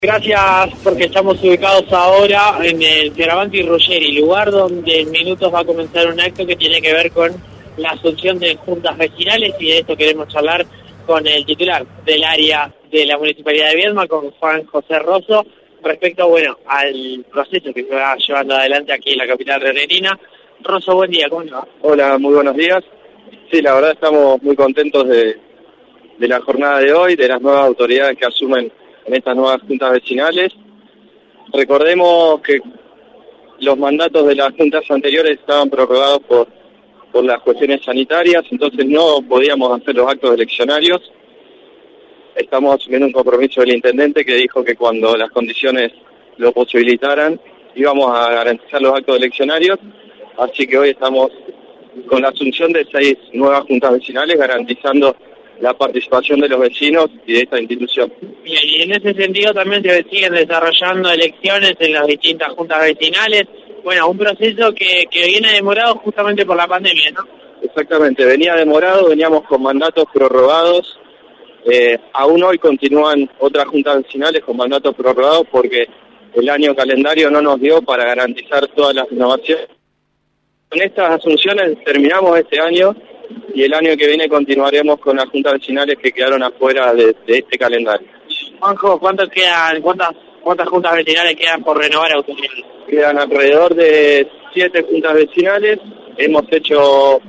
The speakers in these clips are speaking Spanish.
Gracias, porque estamos ubicados ahora en el Fioravanti Ruggeri, lugar donde en minutos va a comenzar un acto que tiene que ver con la asunción de juntas vecinales, y de esto queremos charlar con el titular del área de la Municipalidad de Viedma, con Juan José Rosso, respecto, al proceso que se va llevando adelante aquí en la capital rionegrina. Rosso, buen día, ¿cómo le va? Hola, muy buenos días. Sí, la verdad estamos muy contentos de la jornada de hoy, de las nuevas autoridades que asumen en estas nuevas juntas vecinales. Recordemos que los mandatos de las juntas anteriores estaban prorrogados por las cuestiones sanitarias, entonces no podíamos hacer los actos eleccionarios. Estamos asumiendo un compromiso del intendente que dijo que cuando las condiciones lo posibilitaran íbamos a garantizar los actos eleccionarios, así que hoy estamos con la asunción de 6 nuevas juntas vecinales garantizando la participación de los vecinos y de esta institución. Bien, y en ese sentido también se siguen desarrollando elecciones en las distintas juntas vecinales. Bueno, un proceso que viene demorado justamente por la pandemia, ¿no? Exactamente, venía demorado, veníamos con mandatos prorrogados. Aún hoy continúan otras juntas vecinales con mandatos prorrogados porque el año calendario no nos dio para garantizar todas las renovaciones. Con estas asunciones terminamos este año y el año que viene continuaremos con las juntas vecinales que quedaron afuera de este calendario. Juanjo, ¿cuántas juntas vecinales quedan por renovar autoridades? Quedan alrededor de 7 juntas vecinales. Hemos hecho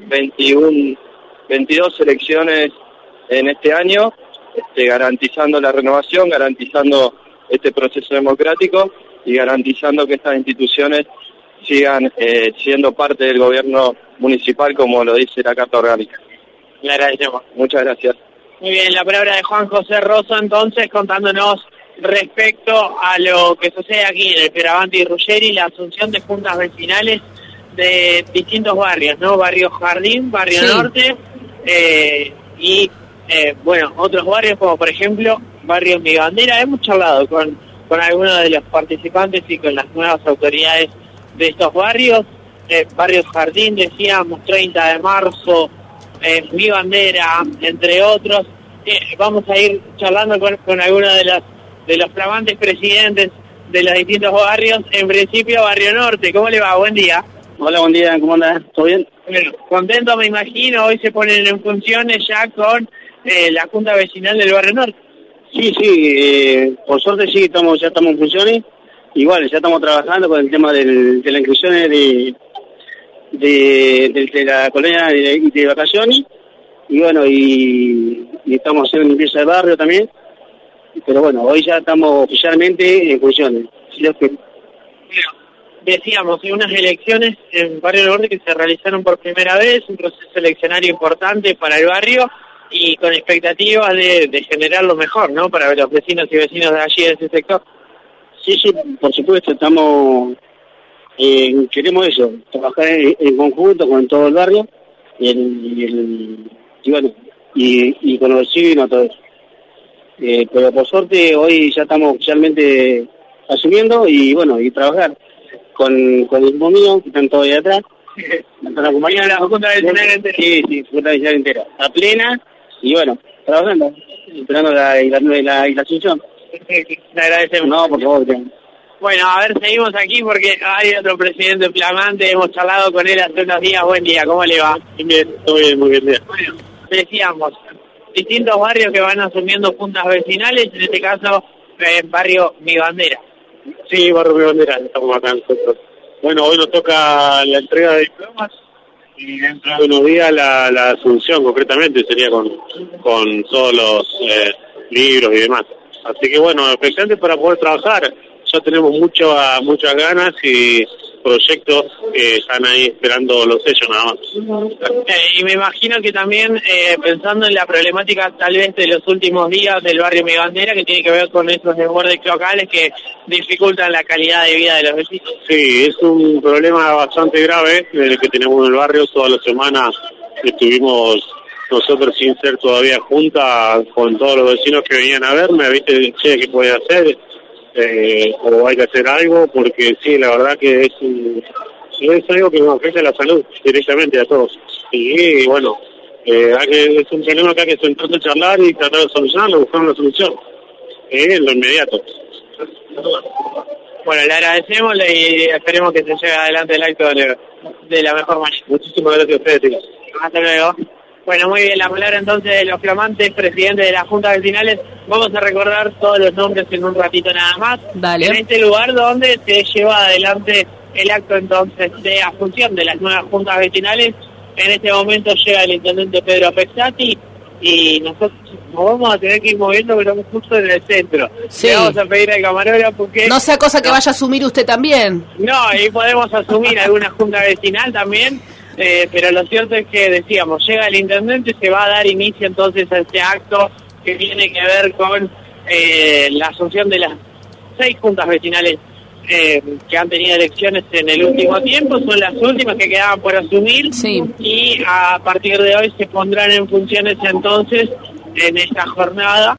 22 elecciones en este año, garantizando la renovación, garantizando este proceso democrático y garantizando que estas instituciones sigan siendo parte del gobierno municipal, como lo dice la Carta Orgánica. Le agradecemos. Muchas gracias. Muy bien, la palabra de Juan José Rosso, entonces, contándonos respecto a lo que sucede aquí en el Fioravanti Ruggeri, la asunción de juntas vecinales de distintos barrios, ¿no? Barrio Jardín, Barrio Norte, y otros barrios como, por ejemplo, Barrio Mi Bandera. Hemos charlado con algunos de los participantes y con las nuevas autoridades de estos barrios. Barrio Jardín, decíamos, 30 de marzo, Mi Bandera, entre otros. Vamos a ir charlando con algunos de los flamantes presidentes de los distintos barrios. En principio, Barrio Norte, ¿cómo le va? Buen día. Hola, buen día, ¿cómo andás? ¿Todo bien? Bueno, contento me imagino, hoy se ponen en funciones ya con la Junta Vecinal del Barrio Norte. Sí, por suerte sí, ya estamos en funciones. Igual, ya estamos trabajando con el tema de las inscripciones de la colonia de vacaciones, y bueno, y estamos haciendo limpieza de barrio también, pero bueno, hoy ya estamos oficialmente en funciones. Decíamos, hay unas elecciones en Barrio Norte que se realizaron por primera vez, un proceso eleccionario importante para el barrio y con expectativas de generar lo mejor, ¿no?, para los vecinos y vecinos de allí, de ese sector. Sí, por supuesto, queremos eso, trabajar en conjunto con todo el barrio y con los vecinos, todo eso. Pero por suerte hoy ya estamos oficialmente asumiendo y trabajar con el mismo mío, que están todos ahí atrás. La compañía de la Junta Vecinal entera. Sí, Junta Vecinal entera, a plena, y trabajando, esperando la asunción. Le agradecemos. No, por favor. Bueno, a ver, seguimos aquí porque hay otro presidente flamante, hemos charlado con él hace unos días. Buen día, ¿cómo le va? Bien, todo bien, muy bien. Bueno, decíamos, distintos barrios que van asumiendo juntas vecinales, en este caso, Barrio Mi Bandera. Sí, Barrio Mi Bandera, estamos acá nosotros. Bueno, hoy nos toca la entrega de diplomas y dentro de unos días la asunción, concretamente, sería con todos los libros y demás. Así que bueno, expectantes para poder trabajar. Ya tenemos muchas ganas y proyectos que están ahí esperando los sellos nada más. Y me imagino que también pensando en la problemática tal vez de los últimos días del barrio Mi Bandera, que tiene que ver con esos desbordes locales que dificultan la calidad de vida de los vecinos. Sí, es un problema bastante grave el que tenemos en el barrio. Toda la semana estuvimos nosotros sin ser todavía junta con todos los vecinos que venían a verme, ¿viste? Che, ¿qué puede hacer? O hay que hacer algo, porque sí, la verdad que es algo que nos afecta a la salud directamente a todos. Y bueno, es un problema que hay que sentarse a charlar y tratar de solucionarlo, buscar una solución en lo inmediato. Bueno, le agradecemos y esperemos que se lleve adelante el acto de la mejor manera. Muchísimas gracias a ustedes. Hasta luego. Bueno, muy bien, la palabra entonces de los flamantes presidentes de las juntas vecinales. Vamos a recordar todos los nombres en un ratito nada más. Dale. En este lugar donde se lleva adelante el acto entonces de asunción de las nuevas juntas vecinales. En este momento llega el intendente Pedro Pexati y nosotros nos vamos a tener que ir moviendo, pero estamos justo en el centro. Sí. Le vamos a pedir al camarógrafo que... No sea cosa que vaya a asumir usted también. No, y podemos asumir alguna junta vecinal también, pero lo cierto es que decíamos, llega el intendente, se va a dar inicio entonces a este acto que tiene que ver con la asunción de las 6 juntas vecinales que han tenido elecciones en el último tiempo, son las últimas que quedaban por asumir, sí. Y a partir de hoy se pondrán en funciones entonces en esta jornada